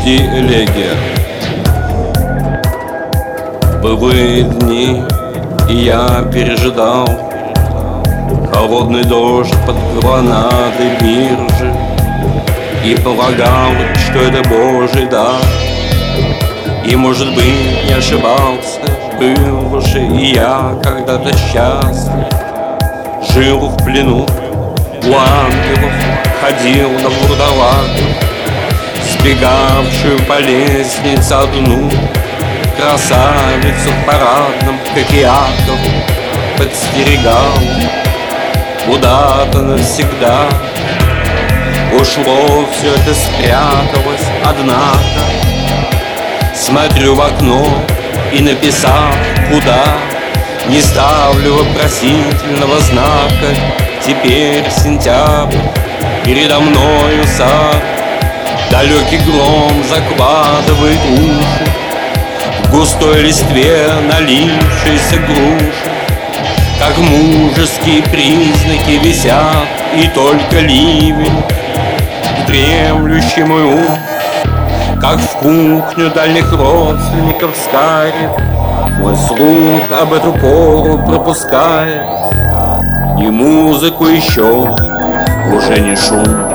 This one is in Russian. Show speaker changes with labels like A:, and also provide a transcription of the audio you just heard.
A: Почти элегия. Былые дни, и я пережидал холодный дождь под гранадой биржи и полагал, что это Божий дар. И, может быть, не ошибался, был уже и я когда-то счастлив. Жил в плену у ангелов, ходил на вурдалаках, сбегавшую по лестнице одну красавицу в парадном, как Иаков, подстерегал. Куда-то навсегда ушло все это, спряталось, однако смотрю в окно и, написав «куда», не ставлю вопросительного знака. Теперь сентябрь, передо мною сад, далекий гром закладывает уши в густой листве налившейся груши. Как мужеские признаки висят, и только ливень, дремлющий мой ум, как в кухню дальних родственников скарит, мой слух об эту пору пропускает, и музыку еще уже не шум.